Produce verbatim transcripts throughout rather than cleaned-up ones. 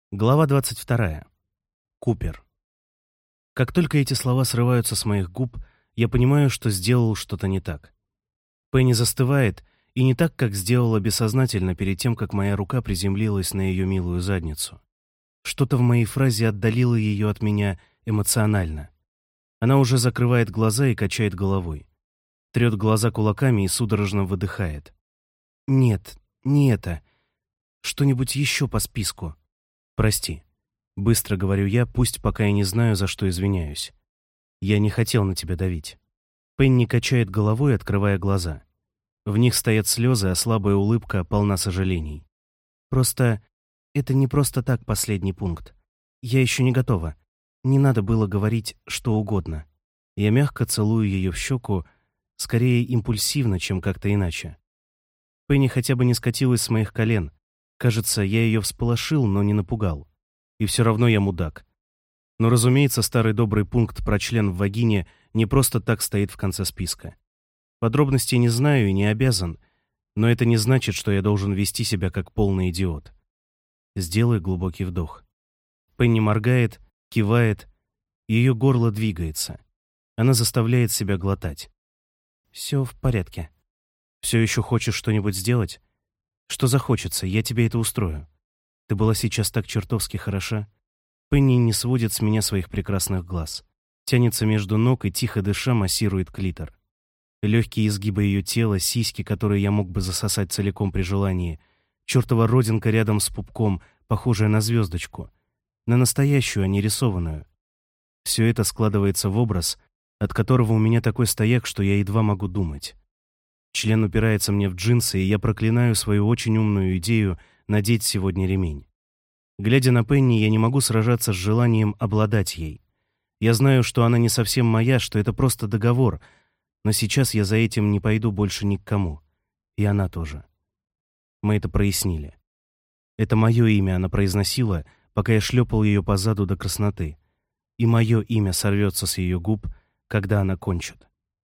Глава двадцать вторая. Купер. Как только эти слова срываются с моих губ, я понимаю, что сделал что-то не так. Пенни застывает, и не так, как сделала бессознательно перед тем, как моя рука приземлилась на ее милую задницу. Что-то в моей фразе отдалило ее от меня эмоционально. Она уже закрывает глаза и качает головой. Трет глаза кулаками и судорожно выдыхает. «Нет, не это. Что-нибудь еще по списку». «Прости», — быстро говорю я, пусть пока я не знаю, за что извиняюсь. «Я не хотел на тебя давить». Пенни качает головой, открывая глаза. В них стоят слезы, а слабая улыбка полна сожалений. «Просто... это не просто так последний пункт. Я еще не готова. Не надо было говорить что угодно». Я мягко целую ее в щеку, скорее импульсивно, чем как-то иначе. Пенни хотя бы не скатилась с моих колен. Кажется, я ее всполошил, но не напугал. И все равно я мудак. Но, разумеется, старый добрый пункт про член в вагине не просто так стоит в конце списка. Подробностей не знаю и не обязан, но это не значит, что я должен вести себя как полный идиот. Сделай глубокий вдох. Пенни моргает, кивает, ее горло двигается. Она заставляет себя глотать. «Все в порядке. Все еще хочешь что-нибудь сделать? Что захочется, я тебе это устрою. Ты была сейчас так чертовски хороша». Пенни не сводит с меня своих прекрасных глаз. Тянется между ног и, тихо дыша, массирует клитор. Легкие изгибы ее тела, сиськи, которые я мог бы засосать целиком при желании. Чертова родинка рядом с пупком, похожая на звездочку. На настоящую, а не рисованную. Все это складывается в образ, от которого у меня такой стояк, что я едва могу думать. Член упирается мне в джинсы, и я проклинаю свою очень умную идею надеть сегодня ремень. Глядя на Пенни, я не могу сражаться с желанием обладать ей. Я знаю, что она не совсем моя, что это просто договор, но сейчас я за этим не пойду больше ни к кому. И она тоже. Мы это прояснили. Это мое имя она произносила, пока я шлепал ее по заду до красноты. И мое имя сорвется с ее губ, когда она кончит.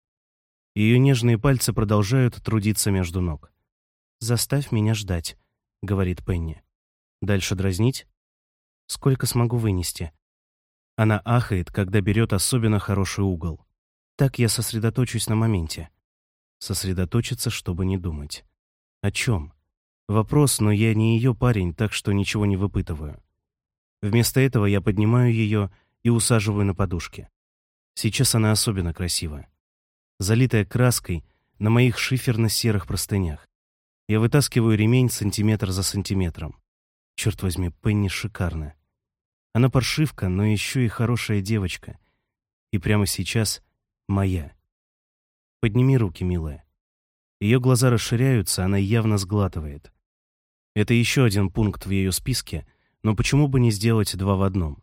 Ее нежные пальцы продолжают трудиться между ног. «Заставь меня ждать», — говорит Пенни. «Дальше дразнить? Сколько смогу вынести?» Она ахает, когда берет особенно хороший угол. Так я сосредоточусь на моменте. Сосредоточиться, чтобы не думать. О чем? Вопрос, но я не ее парень, так что ничего не выпытываю. Вместо этого я поднимаю ее и усаживаю на подушке. Сейчас она особенно красивая. Залитая краской на моих шиферно-серых простынях. Я вытаскиваю ремень сантиметр за сантиметром. Черт возьми, Пенни шикарная. Она паршивка, но еще и хорошая девочка. И прямо сейчас моя. Подними руки, милая. Ее глаза расширяются, она явно сглатывает. Это еще один пункт в ее списке, но почему бы не сделать два в одном?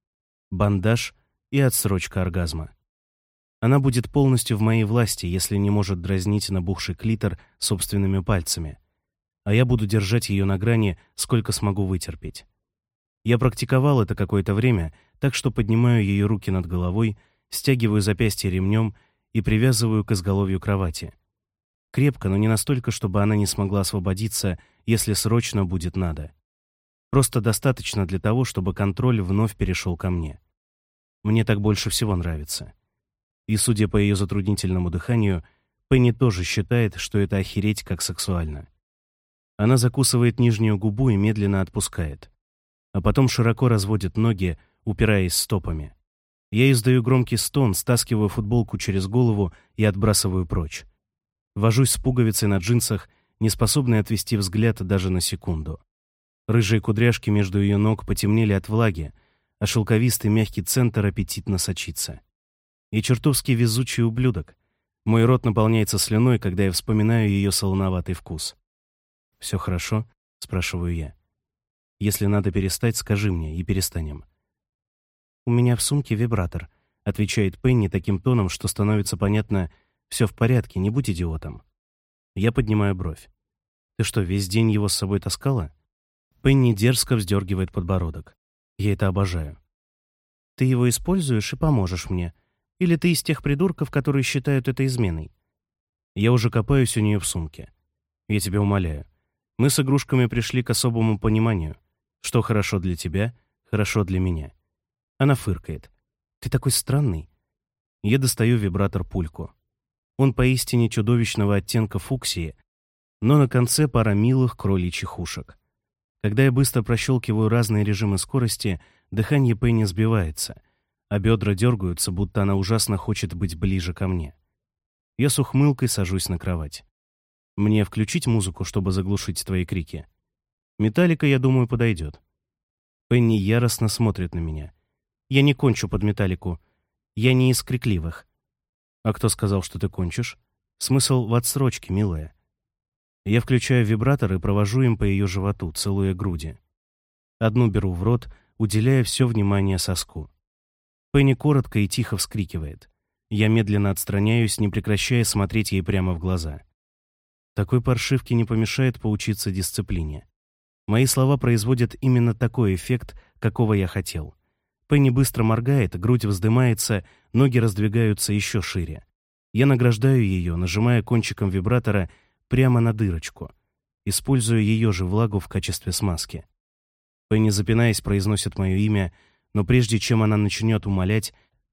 Бандаж и отсрочка оргазма. Она будет полностью в моей власти, если не может дразнить набухший клитор собственными пальцами. А я буду держать ее на грани, сколько смогу вытерпеть. Я практиковал это какое-то время, так что поднимаю ее руки над головой, стягиваю запястье ремнем и привязываю к изголовью кровати. Крепко, но не настолько, чтобы она не смогла освободиться, если срочно будет надо. Просто достаточно для того, чтобы контроль вновь перешел ко мне. Мне так больше всего нравится. И, судя по ее затруднительному дыханию, Пенни тоже считает, что это охереть как сексуально. Она закусывает нижнюю губу и медленно отпускает. А потом широко разводит ноги, упираясь стопами. Я издаю громкий стон, стаскиваю футболку через голову и отбрасываю прочь. Вожусь с пуговицей на джинсах, не способный отвести взгляд даже на секунду. Рыжие кудряшки между ее ног потемнели от влаги, а шелковистый мягкий центр аппетитно сочится. И чертовски везучий ублюдок. Мой рот наполняется слюной, когда я вспоминаю ее солоноватый вкус. «Все хорошо?» — спрашиваю я. «Если надо перестать, скажи мне, и перестанем». «У меня в сумке вибратор», — отвечает Пенни таким тоном, что становится понятно: «Все в порядке, не будь идиотом». Я поднимаю бровь. «Ты что, весь день его с собой таскала?» Пенни дерзко вздергивает подбородок. Я это обожаю. «Ты его используешь и поможешь мне. Или ты из тех придурков, которые считают это изменой?» Я уже копаюсь у нее в сумке. «Я тебя умоляю. Мы с игрушками пришли к особому пониманию. Что хорошо для тебя, хорошо для меня. Она фыркает. Ты такой странный. Я достаю вибратор-пульку. Он поистине чудовищного оттенка фуксии, но на конце пара милых кроличьих ушек. Когда я быстро прощелкиваю разные режимы скорости, дыхание Пенни сбивается, а бедра дергаются, будто она ужасно хочет быть ближе ко мне. Я с ухмылкой сажусь на кровать. Мне включить музыку, чтобы заглушить твои крики? Металлика, я думаю, подойдет. Пенни яростно смотрит на меня. Я не кончу под металлику. Я не из крикливых. А кто сказал, что ты кончишь? Смысл в отсрочке, милая. Я включаю вибратор и провожу им по ее животу, целуя груди. Одну беру в рот, уделяя все внимание соску. Пенни коротко и тихо вскрикивает. Я медленно отстраняюсь, не прекращая смотреть ей прямо в глаза. Такой паршивке не помешает поучиться дисциплине. Мои слова производят именно такой эффект, какого я хотел. Пенни быстро моргает, грудь вздымается, ноги раздвигаются еще шире. Я награждаю ее, нажимая кончиком вибратора прямо на дырочку, используя ее же влагу в качестве смазки. Пенни, запинаясь, произносит мое имя, но прежде чем она начнет умолять,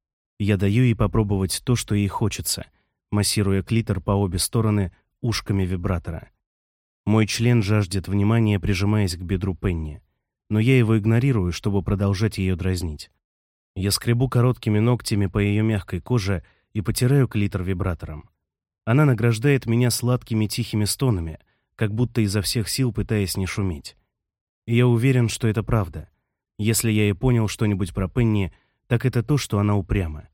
я даю ей попробовать то, что ей хочется, массируя клитор по обе стороны ушками вибратора. Мой член жаждет внимания, прижимаясь к бедру Пенни, но я его игнорирую, чтобы продолжать ее дразнить. Я скребу короткими ногтями по ее мягкой коже и потираю клитор вибратором. Она награждает меня сладкими тихими стонами, как будто изо всех сил пытаясь не шуметь. И я уверен, что это правда. Если я и понял что-нибудь про Пенни, так это то, что она упряма.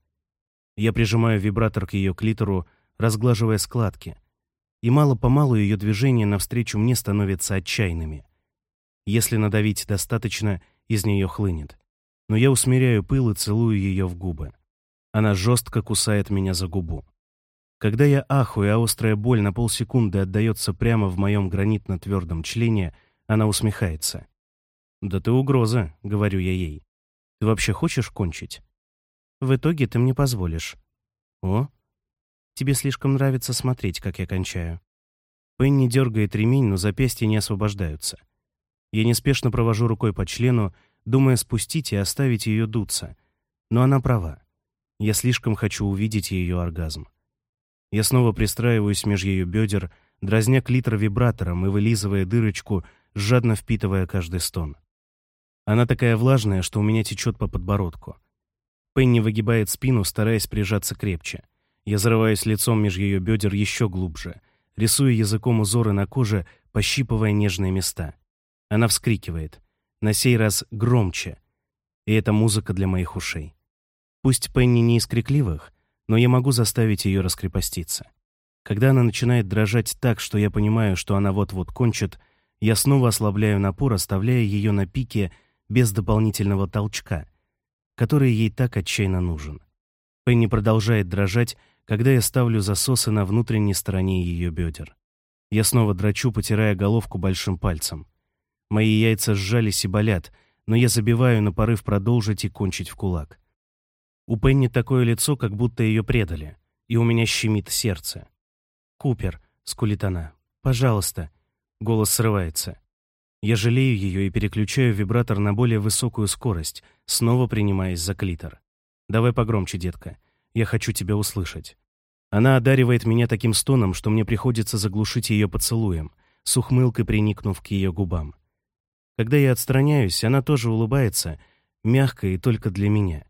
Я прижимаю вибратор к ее клитору, разглаживая складки, и мало-помалу ее движения навстречу мне становятся отчаянными. Если надавить достаточно, из нее хлынет. Но я усмиряю пыл и целую ее в губы. Она жестко кусает меня за губу. Когда я ахую, а острая боль на полсекунды отдается прямо в моем гранитно-твердом члене, она усмехается. «Да ты угроза», — говорю я ей. «Ты вообще хочешь кончить?» «В итоге ты мне позволишь». «О?» «Тебе слишком нравится смотреть, как я кончаю». Пенни дергает ремень, но запястья не освобождаются. Я неспешно провожу рукой по члену, думая спустить и оставить ее дуться. Но она права. Я слишком хочу увидеть ее оргазм. Я снова пристраиваюсь меж ее бедер, дразня клитор вибратором и вылизывая дырочку, жадно впитывая каждый стон. Она такая влажная, что у меня течет по подбородку. Пенни выгибает спину, стараясь прижаться крепче. Я зарываюсь лицом меж ее бедер еще глубже, рисуя языком узоры на коже, пощипывая нежные места. Она вскрикивает, на сей раз громче, и это музыка для моих ушей. Пусть Пенни не из крикливых, но я могу заставить ее раскрепоститься. Когда она начинает дрожать так, что я понимаю, что она вот-вот кончит, я снова ослабляю напор, оставляя ее на пике без дополнительного толчка, который ей так отчаянно нужен. Пенни продолжает дрожать, когда я ставлю засосы на внутренней стороне ее бедер. Я снова дрочу, потирая головку большим пальцем. Мои яйца сжались и болят, но я забиваю на порыв продолжить и кончить в кулак. У Пенни такое лицо, как будто ее предали, и у меня щемит сердце. «Купер», — скулит она, — «пожалуйста». Голос срывается. Я жалею ее и переключаю вибратор на более высокую скорость, снова принимаясь за клитор. «Давай погромче, детка. Я хочу тебя услышать». Она одаривает меня таким стоном, что мне приходится заглушить ее поцелуем, с ухмылкой приникнув к ее губам. Когда я отстраняюсь, она тоже улыбается, мягко и только для меня.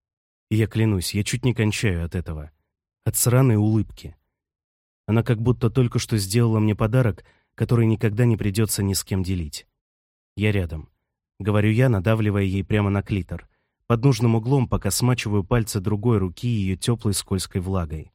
И я клянусь, я чуть не кончаю от этого. От сраной улыбки. Она как будто только что сделала мне подарок, который никогда не придется ни с кем делить. Я рядом. Говорю я, надавливая ей прямо на клитор, под нужным углом, пока смачиваю пальцы другой руки ее теплой скользкой влагой.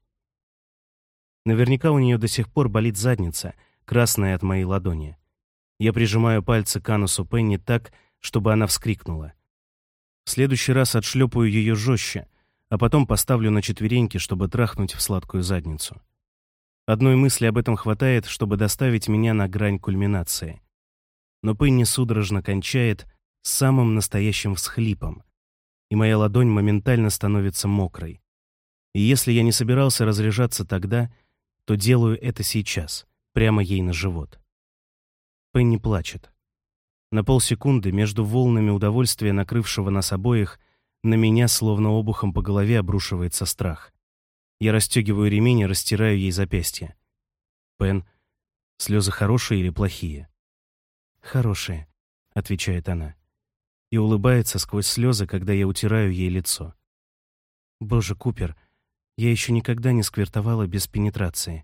Наверняка у нее до сих пор болит задница, красная от моей ладони. Я прижимаю пальцы к анусу Пенни так, чтобы она вскрикнула. В следующий раз отшлепаю ее жестче, а потом поставлю на четвереньки, чтобы трахнуть в сладкую задницу. Одной мысли об этом хватает, чтобы доставить меня на грань кульминации. Но Пенни судорожно кончает с самым настоящим всхлипом, и моя ладонь моментально становится мокрой. И если я не собирался разряжаться тогда, то делаю это сейчас, прямо ей на живот. Пенни плачет. На полсекунды между волнами удовольствия, накрывшего нас обоих, на меня словно обухом по голове обрушивается страх. Я расстегиваю ремень и растираю ей запястье. «Пен, слезы хорошие или плохие?» «Хорошие», — отвечает она. И улыбается сквозь слезы, когда я утираю ей лицо. «Боже, Купер, я еще никогда не сквиртовала без пенетрации».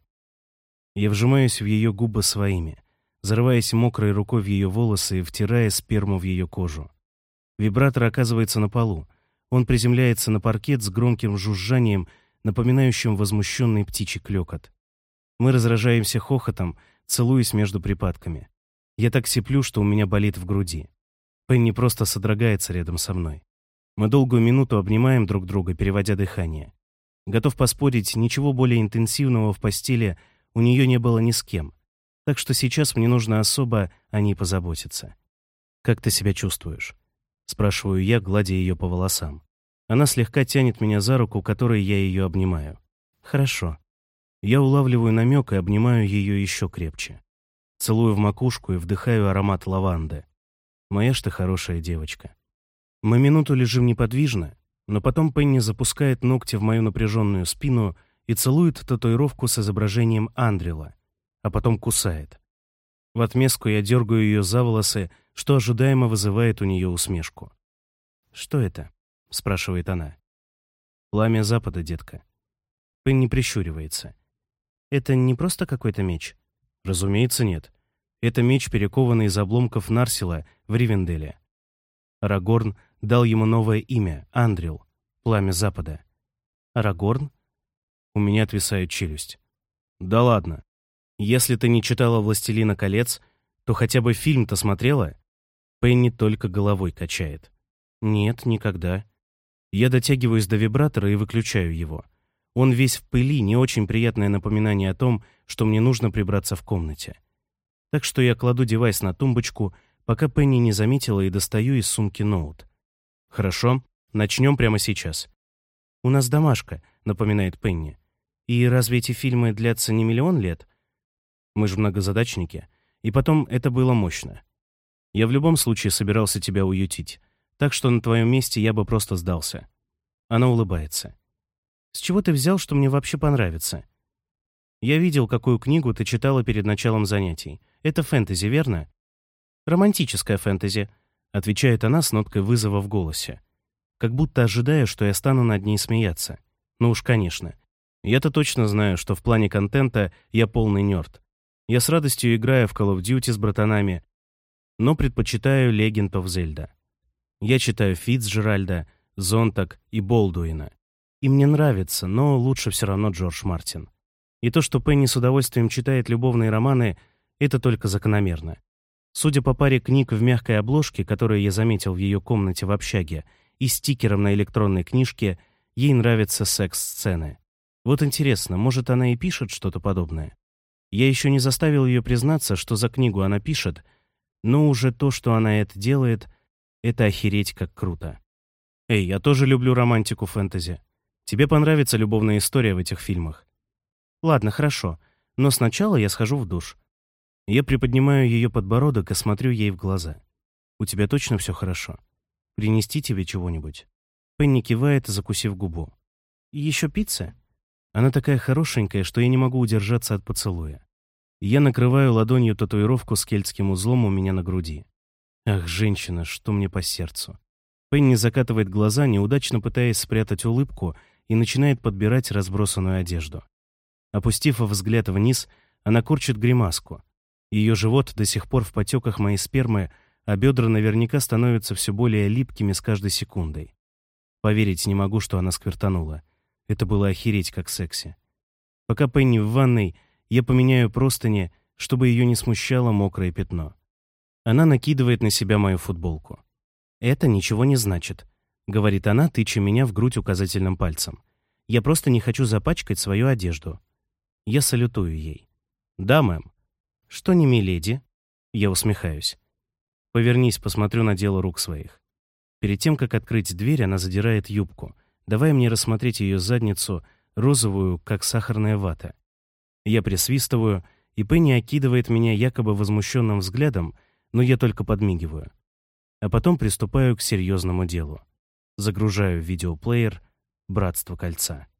Я вжимаюсь в ее губы своими, зарываясь мокрой рукой в ее волосы и втирая сперму в ее кожу. Вибратор оказывается на полу. Он приземляется на паркет с громким жужжанием, напоминающим возмущенный птичий клёкот. Мы разражаемся хохотом, целуясь между припадками. Я так сиплю, что у меня болит в груди. Пенни просто содрогается рядом со мной. Мы долгую минуту обнимаем друг друга, переводя дыхание. Готов поспорить, ничего более интенсивного в постели у нее не было ни с кем. Так что сейчас мне нужно особо о ней позаботиться. «Как ты себя чувствуешь?» — спрашиваю я, гладя ее по волосам. Она слегка тянет меня за руку, которой я ее обнимаю. «Хорошо». Я улавливаю намек и обнимаю ее еще крепче. Целую в макушку и вдыхаю аромат лаванды. Моя ж ты хорошая девочка. Мы минуту лежим неподвижно, но потом Пенни запускает ногти в мою напряженную спину и целует татуировку с изображением Андрила, а потом кусает. В отместку я дергаю ее за волосы, что ожидаемо вызывает у нее усмешку. «Что это?» — спрашивает она. «Пламя Запада, детка». Пенни прищуривается. «Это не просто какой-то меч?» «Разумеется, нет. Это меч, перекованный из обломков Нарсила в Ривенделе. Арагорн дал ему новое имя — Андрил, Пламя Запада». «Арагорн?» У меня отвисает челюсть. «Да ладно. Если ты не читала «Властелина колец», то хотя бы фильм-то смотрела?» Пенни только головой качает. «Нет, никогда». Я дотягиваюсь до вибратора и выключаю его. Он весь в пыли, не очень приятное напоминание о том, что мне нужно прибраться в комнате. Так что я кладу девайс на тумбочку, пока Пенни не заметила, и достаю из сумки ноут. «Хорошо, начнем прямо сейчас». «У нас домашка», — напоминает Пенни. «И разве эти фильмы длятся не миллион лет?» Мы же многозадачники. И потом, это было мощно. Я в любом случае собирался тебя уютить, так что на твоем месте я бы просто сдался. Она улыбается. «С чего ты взял, что мне вообще понравится?» «Я видел, какую книгу ты читала перед началом занятий. Это фэнтези, верно?» «Романтическое фэнтези», — отвечает она с ноткой вызова в голосе. Как будто ожидая, что я стану над ней смеяться. Ну уж, конечно. Я-то точно знаю, что в плане контента я полный нерд. Я с радостью играю в Call of Duty с братанами, но предпочитаю Legend of Zelda. Я читаю Фицджеральда, Зонтак и Болдуина. И мне нравится, но лучше все равно Джордж Мартин. И то, что Пенни с удовольствием читает любовные романы, это только закономерно. Судя по паре книг в мягкой обложке, которые я заметил в ее комнате в общаге, и стикером на электронной книжке, ей нравятся секс-сцены. Вот интересно, может, она и пишет что-то подобное? Я еще не заставил ее признаться, что за книгу она пишет, но уже то, что она это делает, это охереть как круто. Эй, я тоже люблю романтику фэнтези. Тебе понравится любовная история в этих фильмах. Ладно, хорошо, но сначала я схожу в душ. Я приподнимаю ее подбородок и смотрю ей в глаза. У тебя точно все хорошо? Принести тебе чего-нибудь? Пенни кивает, закусив губу. Еще пицца? Она такая хорошенькая, что я не могу удержаться от поцелуя. Я накрываю ладонью татуировку с кельтским узлом у меня на груди. Ах, женщина, что мне по сердцу. Пенни закатывает глаза, неудачно пытаясь спрятать улыбку, и начинает подбирать разбросанную одежду. Опустив взгляд вниз, она корчит гримаску. Ее живот до сих пор в потеках моей спермы, а бедра наверняка становятся все более липкими с каждой секундой. Поверить не могу, что она сквертанула. Это было охереть как секси. Пока Пенни в ванной, я поменяю простыни, чтобы ее не смущало мокрое пятно. Она накидывает на себя мою футболку. «Это ничего не значит», — говорит она, тыча меня в грудь указательным пальцем. «Я просто не хочу запачкать свою одежду». Я салютую ей. «Да, мэм». «Что не миледи?» Я усмехаюсь. «Повернись, посмотрю на дело рук своих». Перед тем, как открыть дверь, она задирает юбку, давая мне рассмотреть ее задницу, розовую, как сахарная вата. Я присвистываю, и Пенни окидывает меня якобы возмущенным взглядом, но я только подмигиваю. А потом приступаю к серьезному делу. Загружаю в видеоплеер «Братство кольца».